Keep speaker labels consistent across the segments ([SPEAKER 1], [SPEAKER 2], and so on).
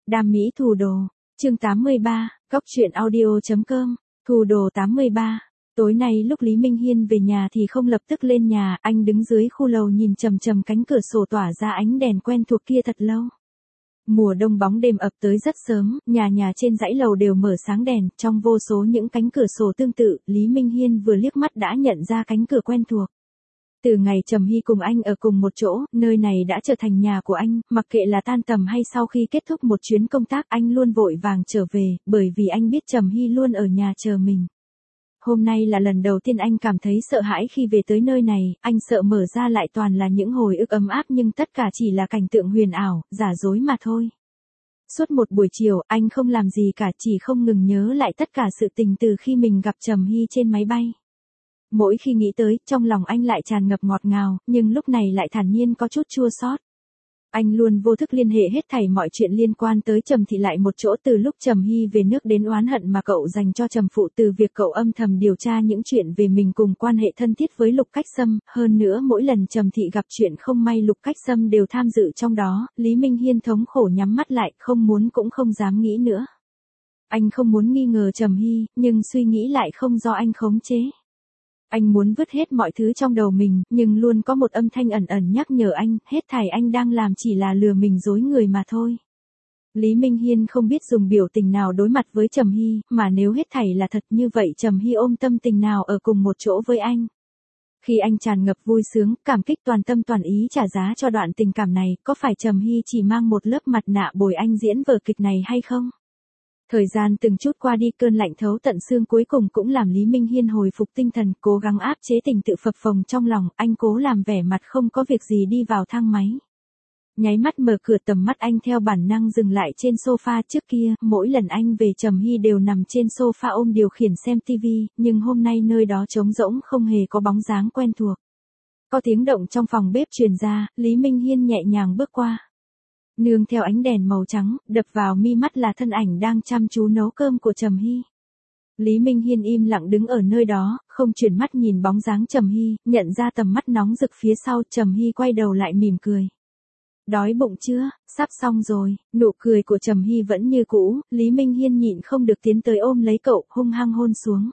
[SPEAKER 1] Đam mỹ thù đồ, chương 83, góc truyện audio.com, thù đồ 83. Tối nay lúc Lý Minh Hiên về nhà thì không lập tức lên nhà, anh đứng dưới khu lầu nhìn chằm chằm cánh cửa sổ tỏa ra ánh đèn quen thuộc kia thật lâu. Mùa đông bóng đêm ập tới rất sớm, nhà nhà trên dãy lầu đều mở sáng đèn, trong vô số những cánh cửa sổ tương tự, Lý Minh Hiên vừa liếc mắt đã nhận ra cánh cửa quen thuộc. Từ ngày Trầm Hy cùng anh ở cùng một chỗ, nơi này đã trở thành nhà của anh, mặc kệ là tan tầm hay sau khi kết thúc một chuyến công tác anh luôn vội vàng trở về, bởi vì anh biết Trầm Hy luôn ở nhà chờ mình. Hôm nay là lần đầu tiên anh cảm thấy sợ hãi khi về tới nơi này, anh sợ mở ra lại toàn là những hồi ức ấm áp nhưng tất cả chỉ là cảnh tượng huyền ảo, giả dối mà thôi. Suốt một buổi chiều, anh không làm gì cả, chỉ không ngừng nhớ lại tất cả sự tình từ khi mình gặp Trầm Hy trên máy bay. Mỗi khi nghĩ tới, trong lòng anh lại tràn ngập ngọt ngào, nhưng lúc này lại thản nhiên có chút chua xót. Anh luôn vô thức liên hệ hết thảy mọi chuyện liên quan tới Trầm Thị lại một chỗ, từ lúc Trầm Hy về nước đến oán hận mà cậu dành cho Trầm Phụ, từ việc cậu âm thầm điều tra những chuyện về mình cùng quan hệ thân thiết với Lục Cách Sâm, hơn nữa mỗi lần Trầm Thị gặp chuyện không may Lục Cách Sâm đều tham dự trong đó, Lý Minh Hiên thống khổ nhắm mắt lại, không muốn cũng không dám nghĩ nữa. Anh không muốn nghi ngờ Trầm Hy, nhưng suy nghĩ lại không do anh khống chế. Anh muốn vứt hết mọi thứ trong đầu mình, nhưng luôn có một âm thanh ẩn ẩn nhắc nhở anh, hết thảy anh đang làm chỉ là lừa mình dối người mà thôi. Lý Minh Hiên không biết dùng biểu tình nào đối mặt với Trầm Hy, mà nếu hết thảy là thật như vậy Trầm Hy ôm tâm tình nào ở cùng một chỗ với anh. Khi anh tràn ngập vui sướng, cảm kích toàn tâm toàn ý trả giá cho đoạn tình cảm này, có phải Trầm Hy chỉ mang một lớp mặt nạ bồi anh diễn vở kịch này hay không? Thời gian từng chút qua đi, cơn lạnh thấu tận xương cuối cùng cũng làm Lý Minh Hiên hồi phục tinh thần, cố gắng áp chế tình tự phập phồng trong lòng, anh cố làm vẻ mặt không có việc gì đi vào thang máy. Nháy mắt mở cửa, tầm mắt anh theo bản năng dừng lại trên sofa. Trước kia, mỗi lần anh về Trầm Hy đều nằm trên sofa ôm điều khiển xem tivi, nhưng hôm nay nơi đó trống rỗng, không hề có bóng dáng quen thuộc. Có tiếng động trong phòng bếp truyền ra, Lý Minh Hiên nhẹ nhàng bước qua. Nương theo ánh đèn màu trắng, đập vào mi mắt là thân ảnh đang chăm chú nấu cơm của Trầm Hy. Lý Minh Hiên im lặng đứng ở nơi đó, không chuyển mắt nhìn bóng dáng Trầm Hy, nhận ra tầm mắt nóng rực phía sau, Trầm Hy quay đầu lại mỉm cười. Đói bụng chưa, sắp xong rồi, nụ cười của Trầm Hy vẫn như cũ, Lý Minh Hiên nhịn không được tiến tới ôm lấy cậu, hung hăng hôn xuống.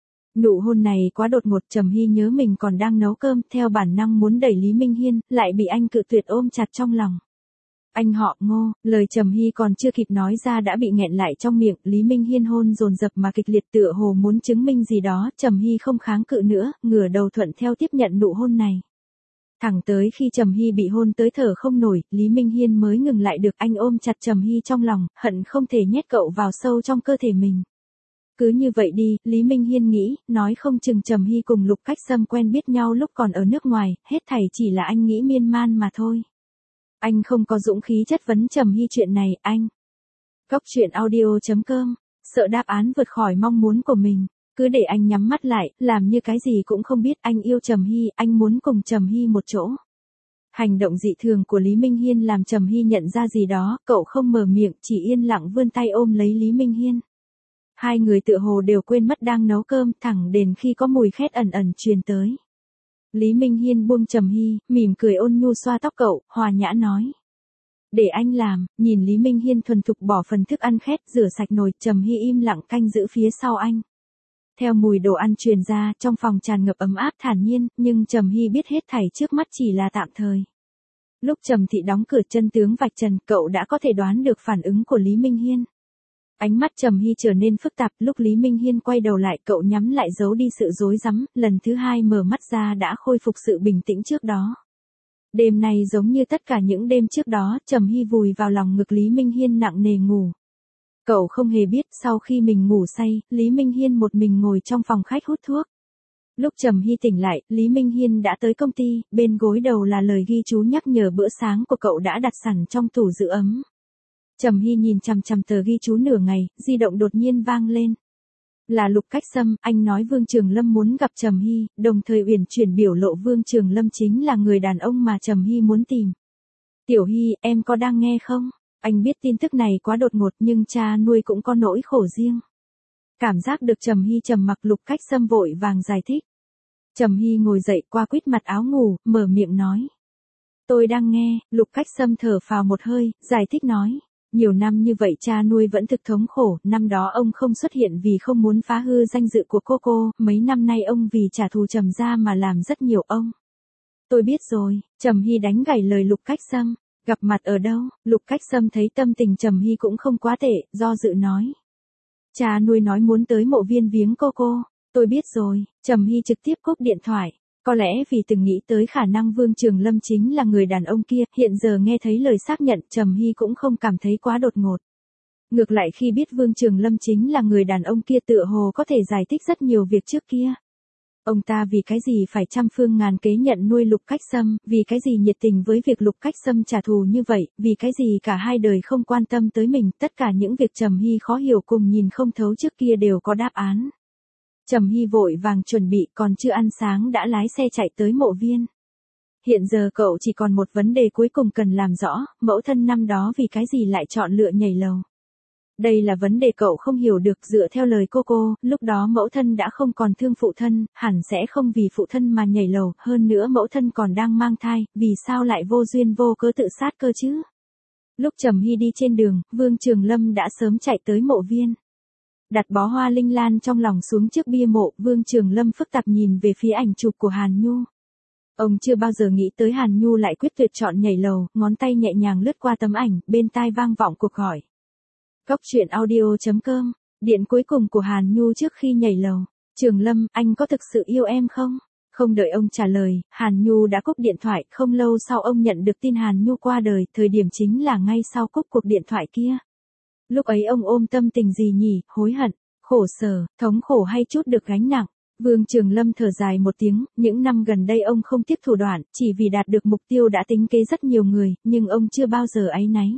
[SPEAKER 1] Nụ hôn này quá đột ngột, Trầm Hy nhớ mình còn đang nấu cơm, theo bản năng muốn đẩy Lý Minh Hiên, lại bị anh cự tuyệt ôm chặt trong lòng. Anh họ Ngô, lời Trầm Hy còn chưa kịp nói ra đã bị nghẹn lại trong miệng, Lý Minh Hiên hôn dồn dập mà kịch liệt tựa hồ muốn chứng minh gì đó, Trầm Hy không kháng cự nữa, ngửa đầu thuận theo tiếp nhận nụ hôn này. Thẳng tới khi Trầm Hy bị hôn tới thở không nổi, Lý Minh Hiên mới ngừng lại được, anh ôm chặt Trầm Hy trong lòng, hận không thể nhét cậu vào sâu trong cơ thể mình. Cứ như vậy đi, Lý Minh Hiên nghĩ, nói không chừng Trầm Hy cùng Lục Cách Sâm quen biết nhau lúc còn ở nước ngoài, hết thảy chỉ là anh nghĩ miên man mà thôi. Anh không có dũng khí chất vấn Trầm Hy chuyện này, anh. Góc truyện audio.com, sợ đáp án vượt khỏi mong muốn của mình, cứ để anh nhắm mắt lại, làm như cái gì cũng không biết, anh yêu Trầm Hy, anh muốn cùng Trầm Hy một chỗ. Hành động dị thường của Lý Minh Hiên làm Trầm Hy nhận ra gì đó, cậu không mở miệng, chỉ yên lặng vươn tay ôm lấy Lý Minh Hiên. Hai người tựa hồ đều quên mất đang nấu cơm, thẳng đến khi có mùi khét ẩn ẩn truyền tới. Lý Minh Hiên buông Trầm Hy, mỉm cười ôn nhu xoa tóc cậu, hòa nhã nói. Để anh làm, nhìn Lý Minh Hiên thuần thục bỏ phần thức ăn khét, rửa sạch nồi, Trầm Hy im lặng canh giữ phía sau anh. Theo mùi đồ ăn truyền ra, trong phòng tràn ngập ấm áp thản nhiên, nhưng Trầm Hy biết hết thảy trước mắt chỉ là tạm thời. Lúc Trầm Thị đóng cửa chân tướng vạch trần, cậu đã có thể đoán được phản ứng của Lý Minh Hiên. Ánh mắt Trầm Hy trở nên phức tạp, lúc Lý Minh Hiên quay đầu lại cậu nhắm lại giấu đi sự rối rắm, lần thứ hai mở mắt ra đã khôi phục sự bình tĩnh trước đó. Đêm này giống như tất cả những đêm trước đó, Trầm Hy vùi vào lòng ngực Lý Minh Hiên nặng nề ngủ. Cậu không hề biết sau khi mình ngủ say, Lý Minh Hiên một mình ngồi trong phòng khách hút thuốc. Lúc Trầm Hy tỉnh lại, Lý Minh Hiên đã tới công ty, bên gối đầu là lời ghi chú nhắc nhở bữa sáng của cậu đã đặt sẵn trong tủ giữ ấm. Trầm Hy nhìn chằm chằm tờ ghi chú nửa ngày, di động đột nhiên vang lên. Là Lục Cách Sâm, anh nói Vương Trường Lâm muốn gặp Trầm Hy, đồng thời uyển chuyển biểu lộ Vương Trường Lâm chính là người đàn ông mà Trầm Hy muốn tìm. Tiểu Hy, em có đang nghe không? Anh biết tin tức này quá đột ngột nhưng cha nuôi cũng có nỗi khổ riêng. Cảm giác được Trầm Hy trầm mặc, Lục Cách Sâm vội vàng giải thích. Trầm Hy ngồi dậy qua quýt mặt áo ngủ, mở miệng nói. Tôi đang nghe, Lục Cách Sâm thở phào một hơi, giải thích nói. Nhiều năm như vậy cha nuôi vẫn thực thống khổ, năm đó ông không xuất hiện vì không muốn phá hư danh dự của cô, mấy năm nay ông vì trả thù Trầm gia mà làm rất nhiều ông. Tôi biết rồi, Trầm Hy đánh gãy lời Lục Cách Sâm, gặp mặt ở đâu, Lục Cách Sâm thấy tâm tình Trầm Hy cũng không quá tệ, do dự nói. Cha nuôi nói muốn tới mộ viên viếng cô, tôi biết rồi, Trầm Hy trực tiếp cúp điện thoại. Có lẽ vì từng nghĩ tới khả năng Vương Trường Lâm chính là người đàn ông kia, hiện giờ nghe thấy lời xác nhận Trầm Hy cũng không cảm thấy quá đột ngột. Ngược lại khi biết Vương Trường Lâm chính là người đàn ông kia tựa hồ có thể giải thích rất nhiều việc trước kia. Ông ta vì cái gì phải trăm phương ngàn kế nhận nuôi Lục Cách Sâm, vì cái gì nhiệt tình với việc Lục Cách Sâm trả thù như vậy, vì cái gì cả hai đời không quan tâm tới mình, tất cả những việc Trầm Hy khó hiểu cùng nhìn không thấu trước kia đều có đáp án. Trầm Hy vội vàng chuẩn bị còn chưa ăn sáng đã lái xe chạy tới mộ viên. Hiện giờ cậu chỉ còn một vấn đề cuối cùng cần làm rõ, mẫu thân năm đó vì cái gì lại chọn lựa nhảy lầu. Đây là vấn đề cậu không hiểu được dựa theo lời cô, lúc đó mẫu thân đã không còn thương phụ thân, hẳn sẽ không vì phụ thân mà nhảy lầu, hơn nữa mẫu thân còn đang mang thai, vì sao lại vô duyên vô cớ tự sát cơ chứ? Lúc Trầm Hy đi trên đường, Vương Trường Lâm đã sớm chạy tới mộ viên. Đặt bó hoa linh lan trong lòng xuống trước bia mộ, Vương Trường Lâm phức tạp nhìn về phía ảnh chụp của Hàn Nhu. Ông chưa bao giờ nghĩ tới Hàn Nhu lại quyết tuyệt chọn nhảy lầu, ngón tay nhẹ nhàng lướt qua tấm ảnh, bên tai vang vọng cuộc hỏi. Góc truyện audio.com, điện cuối cùng của Hàn Nhu trước khi nhảy lầu. Trường Lâm, anh có thực sự yêu em không? Không đợi ông trả lời, Hàn Nhu đã cúp điện thoại, không lâu sau ông nhận được tin Hàn Nhu qua đời, thời điểm chính là ngay sau cúp cuộc điện thoại kia. Lúc ấy ông ôm tâm tình gì nhỉ, hối hận, khổ sở, thống khổ hay chút được gánh nặng. Vương Trường Lâm thở dài một tiếng, những năm gần đây ông không tiếp thủ đoạn, chỉ vì đạt được mục tiêu đã tính kế rất nhiều người, nhưng ông chưa bao giờ áy náy.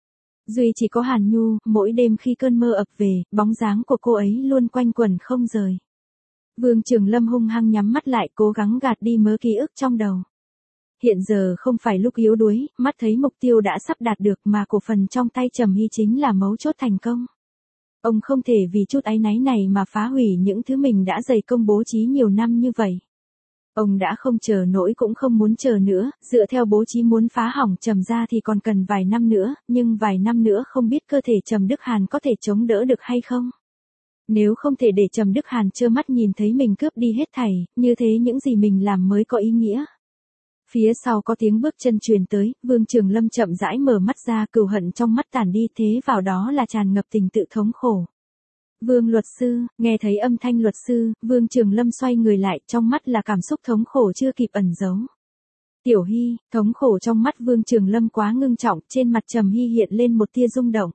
[SPEAKER 1] Duy chỉ có Hàn Nhu, mỗi đêm khi cơn mơ ập về, bóng dáng của cô ấy luôn quanh quẩn không rời. Vương Trường Lâm hung hăng nhắm mắt lại cố gắng gạt đi mớ ký ức trong đầu. Hiện giờ không phải lúc yếu đuối, mắt thấy mục tiêu đã sắp đạt được mà cổ phần trong tay Trầm Hy chính là mấu chốt thành công. Ông không thể vì chút áy náy này mà phá hủy những thứ mình đã dày công bố trí nhiều năm như vậy. Ông đã không chờ nổi cũng không muốn chờ nữa, dựa theo bố trí muốn phá hỏng Trầm gia thì còn cần vài năm nữa, nhưng vài năm nữa không biết cơ thể Trầm Đức Hàn có thể chống đỡ được hay không. Nếu không thể để Trầm Đức Hàn trơ mắt nhìn thấy mình cướp đi hết thảy, như thế những gì mình làm mới có ý nghĩa. Phía sau có tiếng bước chân truyền tới, Vương Trường Lâm chậm rãi mở mắt ra, cừu hận trong mắt tản đi, thế vào đó là tràn ngập tình tự thống khổ. Vương luật sư, nghe thấy âm thanh luật sư, Vương Trường Lâm xoay người lại, trong mắt là cảm xúc thống khổ chưa kịp ẩn giấu. Tiểu Hy, thống khổ trong mắt Vương Trường Lâm quá ngưng trọng, trên mặt Trầm Hy hiện lên một tia rung động.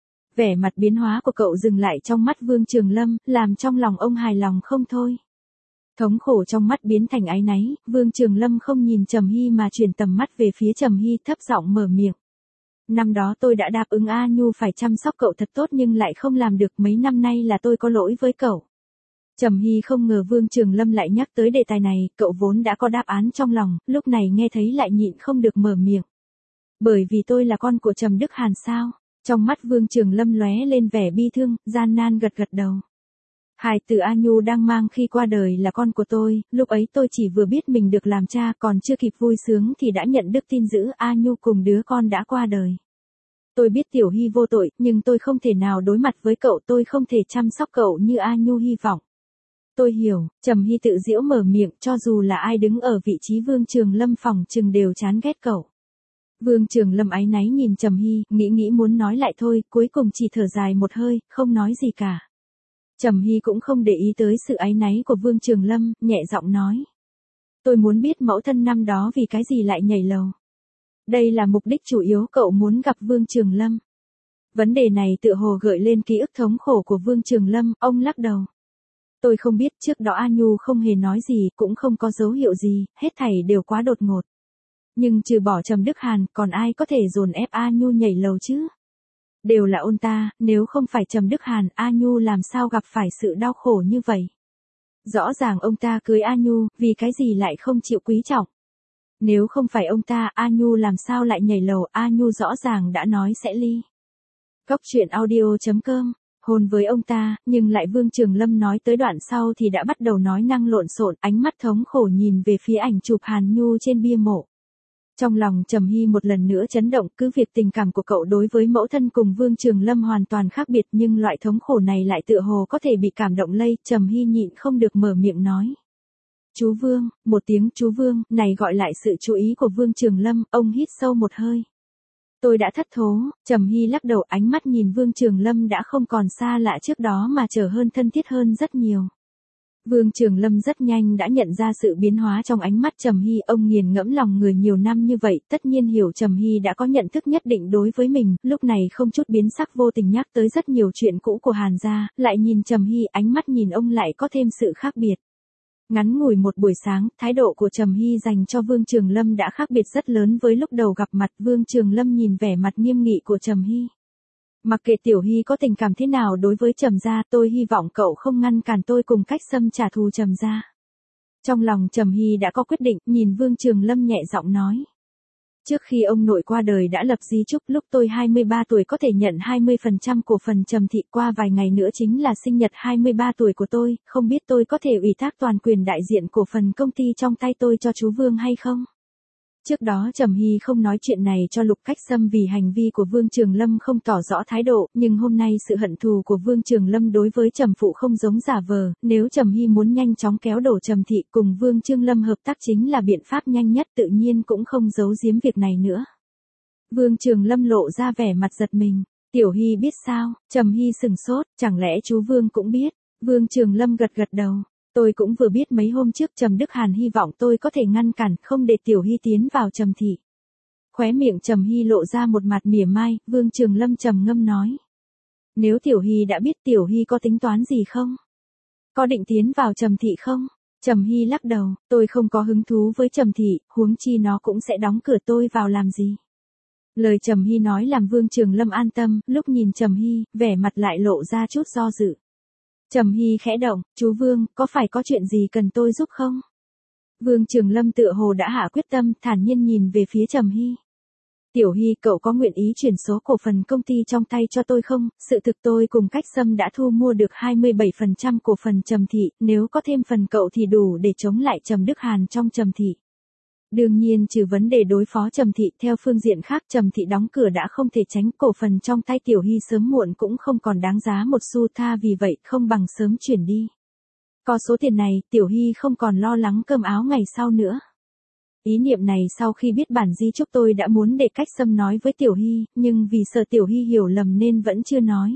[SPEAKER 1] Vẻ mặt biến hóa của cậu dừng lại trong mắt Vương Trường Lâm, làm trong lòng ông hài lòng không thôi. Thống khổ trong mắt biến thành áy náy, Vương Trường Lâm không nhìn Trầm Hy mà chuyển tầm mắt về phía Trầm Hy, thấp giọng mở miệng. Năm đó tôi đã đáp ứng A Nhu phải chăm sóc cậu thật tốt nhưng lại không làm được, mấy năm nay là tôi có lỗi với cậu. Trầm Hy không ngờ Vương Trường Lâm lại nhắc tới đề tài này, cậu vốn đã có đáp án trong lòng, lúc này nghe thấy lại nhịn không được mở miệng. Bởi vì tôi là con của Trầm Đức Hàn sao? Trong mắt Vương Trường Lâm lóe lên vẻ bi thương, gian nan gật gật đầu. Hài tử A Nhu đang mang khi qua đời là con của tôi, lúc ấy tôi chỉ vừa biết mình được làm cha còn chưa kịp vui sướng thì đã nhận được tin dữ A Nhu cùng đứa con đã qua đời. Tôi biết Tiểu Hy vô tội, nhưng tôi không thể nào đối mặt với cậu, tôi không thể chăm sóc cậu như A Nhu hy vọng. Tôi hiểu, Trầm Hy tự giễu mở miệng, cho dù là ai đứng ở vị trí Vương Trường Lâm phòng chừng đều chán ghét cậu. Vương Trường Lâm áy náy nhìn Trầm Hy, nghĩ muốn nói lại thôi, cuối cùng chỉ thở dài một hơi, không nói gì cả. Trầm Hy cũng không để ý tới sự áy náy của Vương Trường Lâm, nhẹ giọng nói. Tôi muốn biết mẫu thân năm đó vì cái gì lại nhảy lầu. Đây là mục đích chủ yếu, cậu muốn gặp Vương Trường Lâm. Vấn đề này tựa hồ gợi lên ký ức thống khổ của Vương Trường Lâm, ông lắc đầu. Tôi không biết, trước đó A Nhu không hề nói gì, cũng không có dấu hiệu gì, hết thảy đều quá đột ngột. Nhưng trừ bỏ Trầm Đức Hàn, còn ai có thể dồn ép A Nhu nhảy lầu chứ? Đều là ông ta, nếu không phải Trầm Đức Hàn, A Nhu làm sao gặp phải sự đau khổ như vậy? Rõ ràng ông ta cưới A Nhu, vì cái gì lại không chịu quý trọng? Nếu không phải ông ta, A Nhu làm sao lại nhảy lầu, A Nhu rõ ràng đã nói sẽ ly. Góc truyện audio.com, hôn với ông ta, nhưng lại Vương Trường Lâm nói tới đoạn sau thì đã bắt đầu nói năng lộn xộn, ánh mắt thống khổ nhìn về phía ảnh chụp Hàn Nhu trên bia mộ. Trong lòng Trầm Hy một lần nữa chấn động, cứ việc tình cảm của cậu đối với mẫu thân cùng Vương Trường Lâm hoàn toàn khác biệt nhưng loại thống khổ này lại tựa hồ có thể bị cảm động lây, Trầm Hy nhịn không được mở miệng nói. Chú Vương, một tiếng chú Vương, này gọi lại sự chú ý của Vương Trường Lâm, ông hít sâu một hơi. Tôi đã thất thố, Trầm Hy lắc đầu, ánh mắt nhìn Vương Trường Lâm đã không còn xa lạ trước đó mà trở hơn thân thiết hơn rất nhiều. Vương Trường Lâm rất nhanh đã nhận ra sự biến hóa trong ánh mắt Trầm Hy, ông nghiền ngẫm lòng người nhiều năm như vậy, tất nhiên hiểu Trầm Hy đã có nhận thức nhất định đối với mình, lúc này không chút biến sắc vô tình nhắc tới rất nhiều chuyện cũ của Hàn gia, lại nhìn Trầm Hy, ánh mắt nhìn ông lại có thêm sự khác biệt. Ngắn ngủi một buổi sáng, thái độ của Trầm Hy dành cho Vương Trường Lâm đã khác biệt rất lớn với lúc đầu gặp mặt. Vương Trường Lâm nhìn vẻ mặt nghiêm nghị của Trầm Hy. Mặc kệ Tiểu Hy có tình cảm thế nào đối với Trầm gia, tôi hy vọng cậu không ngăn cản tôi cùng Cách Sâm trả thù Trầm gia. Trong lòng Trầm Hy đã có quyết định, nhìn Vương Trường Lâm nhẹ giọng nói. Trước khi ông nội qua đời đã lập di chúc, lúc tôi 23 tuổi có thể nhận 20% cổ phần Trầm thị, qua vài ngày nữa chính là sinh nhật 23 tuổi của tôi, không biết tôi có thể ủy thác toàn quyền đại diện cổ phần công ty trong tay tôi cho chú Vương hay không? Trước đó Trầm Hy không nói chuyện này cho Lục Cách Sâm vì hành vi của Vương Trường Lâm không tỏ rõ thái độ, nhưng hôm nay sự hận thù của Vương Trường Lâm đối với Trầm phụ không giống giả vờ, nếu Trầm Hy muốn nhanh chóng kéo đổ Trầm thị cùng Vương Trường Lâm hợp tác chính là biện pháp nhanh nhất, tự nhiên cũng không giấu giếm việc này nữa. Vương Trường Lâm lộ ra vẻ mặt giật mình. Tiểu Hy biết sao? Trầm Hy sừng sốt, chẳng lẽ chú Vương cũng biết? Vương Trường Lâm gật gật đầu. Tôi cũng vừa biết mấy hôm trước Trầm Đức Hàn hy vọng tôi có thể ngăn cản, không để Tiểu Hy tiến vào Trầm thị. Khóe miệng Trầm Hy lộ ra một mặt mỉa mai, Vương Trường Lâm trầm ngâm nói. Nếu Tiểu Hy đã biết, Tiểu Hy có tính toán gì không? Có định tiến vào Trầm thị không? Trầm Hy lắc đầu, tôi không có hứng thú với Trầm thị, huống chi nó cũng sẽ đóng cửa tôi vào làm gì. Lời Trầm Hy nói làm Vương Trường Lâm an tâm, lúc nhìn Trầm Hy, vẻ mặt lại lộ ra chút do dự. Trầm Hy khẽ động, chú Vương, có phải có chuyện gì cần tôi giúp không? Vương Trường Lâm tựa hồ đã hạ quyết tâm, thản nhiên nhìn về phía Trầm Hy. Tiểu Hy, cậu có nguyện ý chuyển số cổ phần công ty trong tay cho tôi không? Sự thực tôi cùng Cách Sâm đã thu mua được 27% cổ phần Trầm thị, nếu có thêm phần cậu thì đủ để chống lại Trầm Đức Hàn trong Trầm thị. Đương nhiên trừ vấn đề đối phó Trầm thị, theo phương diện khác Trầm thị đóng cửa đã không thể tránh, cổ phần trong tay Tiểu Hy sớm muộn cũng không còn đáng giá một xu, tha vì vậy không bằng sớm chuyển đi. Có số tiền này, Tiểu Hy không còn lo lắng cơm áo ngày sau nữa. Ý niệm này sau khi biết bản di chúc tôi đã muốn để Cách Sâm nói với Tiểu Hy, nhưng vì sợ Tiểu Hy hiểu lầm nên vẫn chưa nói.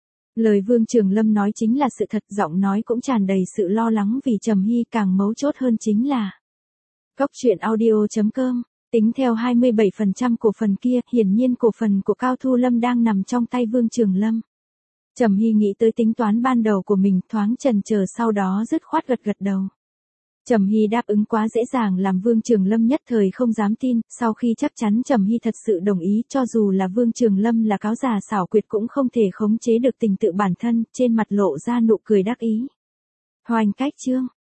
[SPEAKER 1] Lời Vương Trường Lâm nói chính là sự thật, giọng nói cũng tràn đầy sự lo lắng vì Trầm Hy, càng mấu chốt hơn chính là Góc truyện audio.com, tính theo 27% cổ phần kia, hiển nhiên cổ phần của Cao Thu Lâm đang nằm trong tay Vương Trường Lâm. Trầm Hy nghĩ tới tính toán ban đầu của mình, thoáng chần chờ sau đó dứt khoát gật gật đầu. Trầm Hy đáp ứng quá dễ dàng làm Vương Trường Lâm nhất thời không dám tin, sau khi chắc chắn Trầm Hy thật sự đồng ý, cho dù là Vương Trường Lâm là cáo già xảo quyệt cũng không thể khống chế được tình tự bản thân, trên mặt lộ ra nụ cười đắc ý. Hoành cách chương